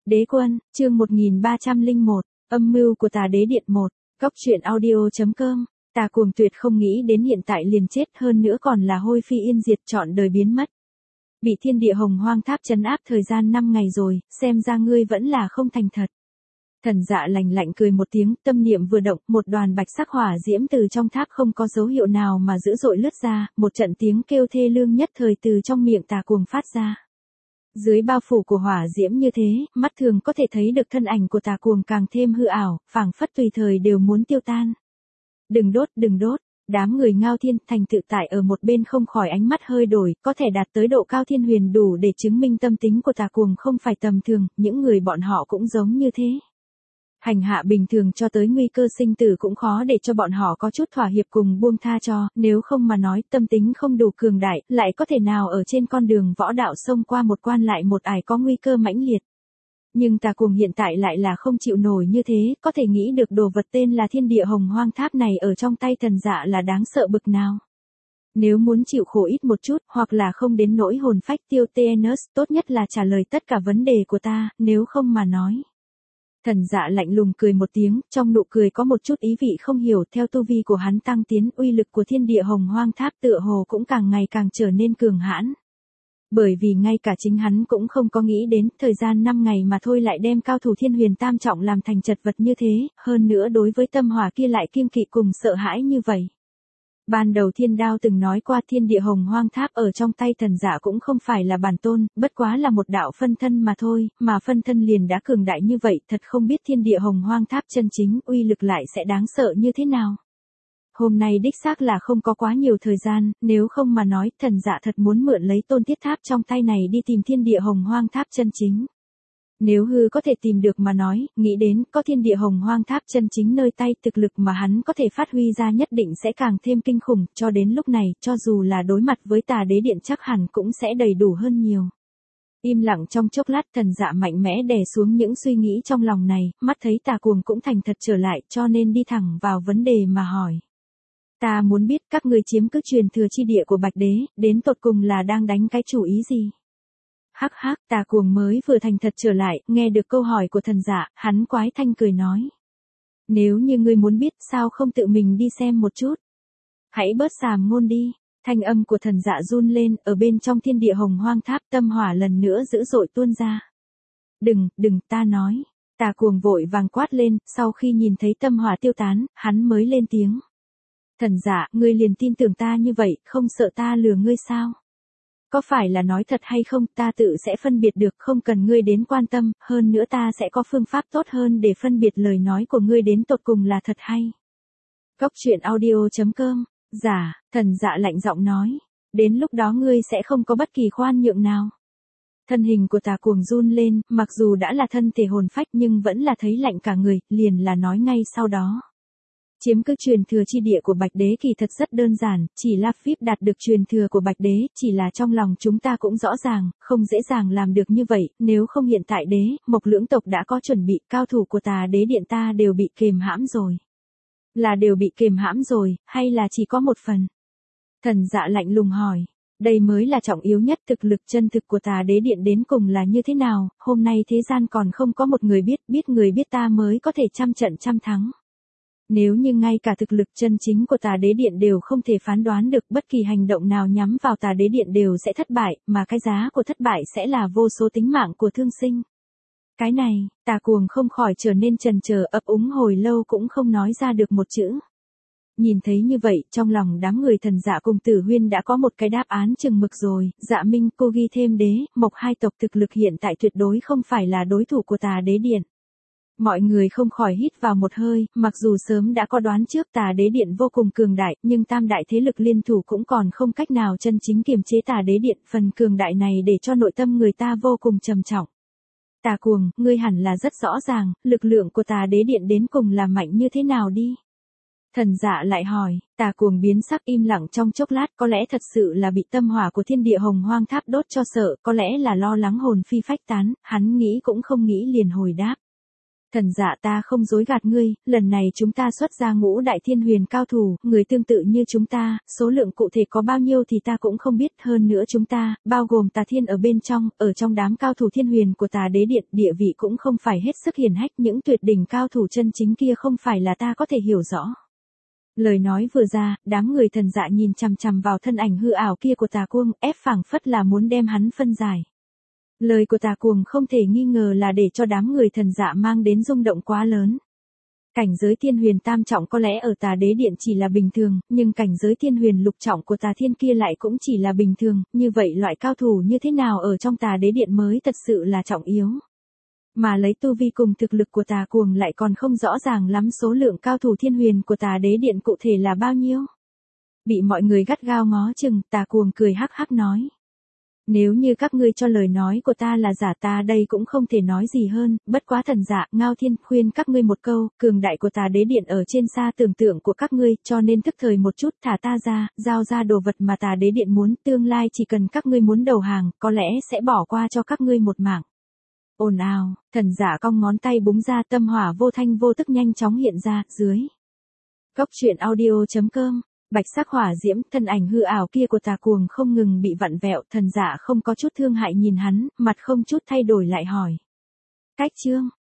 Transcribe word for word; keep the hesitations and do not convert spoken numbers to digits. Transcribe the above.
Đế quân, chương một nghìn ba trăm lẻ một, âm mưu của tà đế điện một, góc truyện audio chấm com. Tà cuồng tuyệt không nghĩ đến hiện tại liền chết, hơn nữa còn là hôi phi yên diệt, trọn đời biến mất. Bị thiên địa hồng hoang tháp trấn áp thời gian năm ngày rồi, xem ra ngươi vẫn là không thành thật. Thần Dạ lạnh lạnh cười một tiếng, tâm niệm vừa động, một đoàn bạch sắc hỏa diễm từ trong tháp không có dấu hiệu nào mà dữ dội lướt ra, một trận tiếng kêu thê lương nhất thời từ trong miệng tà cuồng phát ra. Dưới bao phủ của hỏa diễm như thế, mắt thường có thể thấy được thân ảnh của tà cuồng càng thêm hư ảo, phảng phất tùy thời đều muốn tiêu tan. Đừng đốt, đừng đốt. Đám người Ngao Thiên Thành tự tại ở một bên không khỏi ánh mắt hơi đổi, có thể đạt tới độ cao thiên huyền đủ để chứng minh tâm tính của tà cuồng không phải tầm thường, những người bọn họ cũng giống như thế. Hành hạ bình thường cho tới nguy cơ sinh tử cũng khó để cho bọn họ có chút thỏa hiệp cùng buông tha cho, nếu không mà nói tâm tính không đủ cường đại, lại có thể nào ở trên con đường võ đạo xông qua một quan lại một ải có nguy cơ mãnh liệt. Nhưng tà cuồng hiện tại lại là không chịu nổi như thế, có thể nghĩ được đồ vật tên là thiên địa hồng hoang tháp này ở trong tay Thần Dạ là đáng sợ bực nào. Nếu muốn chịu khổ ít một chút, hoặc là không đến nỗi hồn phách tiêu Thanos, tốt nhất là trả lời tất cả vấn đề của ta, nếu không mà nói. Thần Dạ lạnh lùng cười một tiếng, trong nụ cười có một chút ý vị không hiểu, theo tu vi của hắn tăng tiến, uy lực của thiên địa hồng hoang tháp tựa hồ cũng càng ngày càng trở nên cường hãn. Bởi vì ngay cả chính hắn cũng không có nghĩ đến, thời gian năm ngày mà thôi lại đem cao thủ thiên huyền tam trọng làm thành chật vật như thế, hơn nữa đối với tâm hỏa kia lại kiêng kỵ cùng sợ hãi như vậy. Ban đầu Thiên Đao từng nói qua thiên địa hồng hoang tháp ở trong tay Thần Dạ cũng không phải là bản tôn, bất quá là một đạo phân thân mà thôi, mà phân thân liền đã cường đại như vậy, thật không biết thiên địa hồng hoang tháp chân chính uy lực lại sẽ đáng sợ như thế nào. Hôm nay đích xác là không có quá nhiều thời gian, nếu không mà nói, Thần Dạ thật muốn mượn lấy tôn thiết tháp trong tay này đi tìm thiên địa hồng hoang tháp chân chính. Nếu hư có thể tìm được mà nói, nghĩ đến có thiên địa hồng hoang tháp chân chính nơi tay, thực lực mà hắn có thể phát huy ra nhất định sẽ càng thêm kinh khủng, cho đến lúc này, cho dù là đối mặt với tà đế điện chắc hẳn cũng sẽ đầy đủ hơn nhiều. Im lặng trong chốc lát, Thần Dạ mạnh mẽ đè xuống những suy nghĩ trong lòng này, mắt thấy tà cuồng cũng thành thật trở lại, cho nên đi thẳng vào vấn đề mà hỏi. Ta muốn biết các ngươi chiếm cứ truyền thừa chi địa của Bạch Đế, đến tột cùng là đang đánh cái chủ ý gì? Hắc hắc, tà cuồng mới vừa thành thật trở lại, nghe được câu hỏi của Thần Dạ, hắn quái thanh cười nói. Nếu như ngươi muốn biết, sao không tự mình đi xem một chút? Hãy bớt xàm ngôn đi. Thanh âm của Thần Dạ run lên, ở bên trong thiên địa hồng hoang tháp tâm hỏa lần nữa dữ dội tuôn ra. Đừng, đừng, ta nói. Tà cuồng vội vàng quát lên, sau khi nhìn thấy tâm hỏa tiêu tán, hắn mới lên tiếng. Thần Dạ, ngươi liền tin tưởng ta như vậy, không sợ ta lừa ngươi sao? Có phải là nói thật hay không, ta tự sẽ phân biệt được, không cần ngươi đến quan tâm, hơn nữa ta sẽ có phương pháp tốt hơn để phân biệt lời nói của ngươi đến tột cùng là thật hay. Góc truyện audio chấm com, giả, Thần Dạ lạnh giọng nói, đến lúc đó ngươi sẽ không có bất kỳ khoan nhượng nào. Thân hình của tà cuồng run lên, mặc dù đã là thân thể hồn phách nhưng vẫn là thấy lạnh cả người, liền là nói ngay sau đó. Chiếm cứ truyền thừa chi địa của Bạch Đế kỳ thật rất đơn giản, chỉ là phíp đạt được truyền thừa của Bạch Đế, chỉ là trong lòng chúng ta cũng rõ ràng, không dễ dàng làm được như vậy, nếu không hiện tại đế, Mộc Lưỡng tộc đã có chuẩn bị, cao thủ của tà đế điện ta đều bị kềm hãm rồi. Là đều bị kềm hãm rồi, hay là chỉ có một phần? Thần Dạ lạnh lùng hỏi, đây mới là trọng yếu nhất, thực lực chân thực của tà đế điện đến cùng là như thế nào, hôm nay thế gian còn không có một người biết, biết người biết ta mới có thể trăm trận trăm thắng. Nếu như ngay cả thực lực chân chính của tà đế điện đều không thể phán đoán được, bất kỳ hành động nào nhắm vào tà đế điện đều sẽ thất bại, mà cái giá của thất bại sẽ là vô số tính mạng của thương sinh. Cái này, tà cuồng không khỏi trở nên chần chờ, ấp úng hồi lâu cũng không nói ra được một chữ. Nhìn thấy như vậy, trong lòng đám người Thần Dạ cùng Tử Huyên đã có một cái đáp án chừng mực rồi, Dạ Minh, cô ghi thêm đế, Mộc hai tộc thực lực hiện tại tuyệt đối không phải là đối thủ của tà đế điện. Mọi người không khỏi hít vào một hơi, mặc dù sớm đã có đoán trước tà đế điện vô cùng cường đại, nhưng tam đại thế lực liên thủ cũng còn không cách nào chân chính kiềm chế tà đế điện, phần cường đại này để cho nội tâm người ta vô cùng trầm trọng. Tà cuồng, ngươi hẳn là rất rõ ràng, lực lượng của tà đế điện đến cùng là mạnh như thế nào đi? Thần Dạ lại hỏi, tà cuồng biến sắc im lặng trong chốc lát, có lẽ thật sự là bị tâm hỏa của thiên địa hồng hoang tháp đốt cho sợ, có lẽ là lo lắng hồn phi phách tán, hắn nghĩ cũng không nghĩ liền hồi đáp. Thần dạ ta không dối gạt ngươi, lần này chúng ta xuất ra ngũ đại thiên huyền cao thủ, người tương tự như chúng ta, số lượng cụ thể có bao nhiêu thì ta cũng không biết, hơn nữa chúng ta, bao gồm tà thiên ở bên trong, ở trong đám cao thủ thiên huyền của tà đế điện, địa vị cũng không phải hết sức hiển hách, những tuyệt đỉnh cao thủ chân chính kia không phải là ta có thể hiểu rõ. Lời nói vừa ra, đám người thần dạ nhìn chằm chằm vào thân ảnh hư ảo kia của tà cuồng, ép phảng phất là muốn đem hắn phân giải. Lời của tà cuồng không thể nghi ngờ là để cho đám người thần dạ mang đến rung động quá lớn. Cảnh giới thiên huyền tam trọng có lẽ ở tà đế điện chỉ là bình thường, nhưng cảnh giới thiên huyền lục trọng của tà thiên kia lại cũng chỉ là bình thường, như vậy loại cao thủ như thế nào ở trong tà đế điện mới thật sự là trọng yếu. Mà lấy tu vi cùng thực lực của tà cuồng lại còn không rõ ràng lắm số lượng cao thủ thiên huyền của tà đế điện cụ thể là bao nhiêu. Bị mọi người gắt gao ngó chừng, tà cuồng cười hắc hắc nói. Nếu như các ngươi cho lời nói của ta là giả, ta đây cũng không thể nói gì hơn, bất quá thần dạ, Ngao Thiên khuyên các ngươi một câu, cường đại của tà đế điện ở trên xa tưởng tượng của các ngươi, cho nên thức thời một chút, thả ta ra, giao ra đồ vật mà tà đế điện muốn, tương lai chỉ cần các ngươi muốn đầu hàng, có lẽ sẽ bỏ qua cho các ngươi một mạng. Ồn ào, thần dạ cong ngón tay búng ra, tâm hỏa vô thanh vô tức nhanh chóng hiện ra, dưới. Góc truyện audio chấm com. Bạch sắc hỏa diễm, thân ảnh hư ảo kia của tà cuồng không ngừng bị vặn vẹo, thần dạ không có chút thương hại nhìn hắn, mặt không chút thay đổi lại hỏi. Cách chương,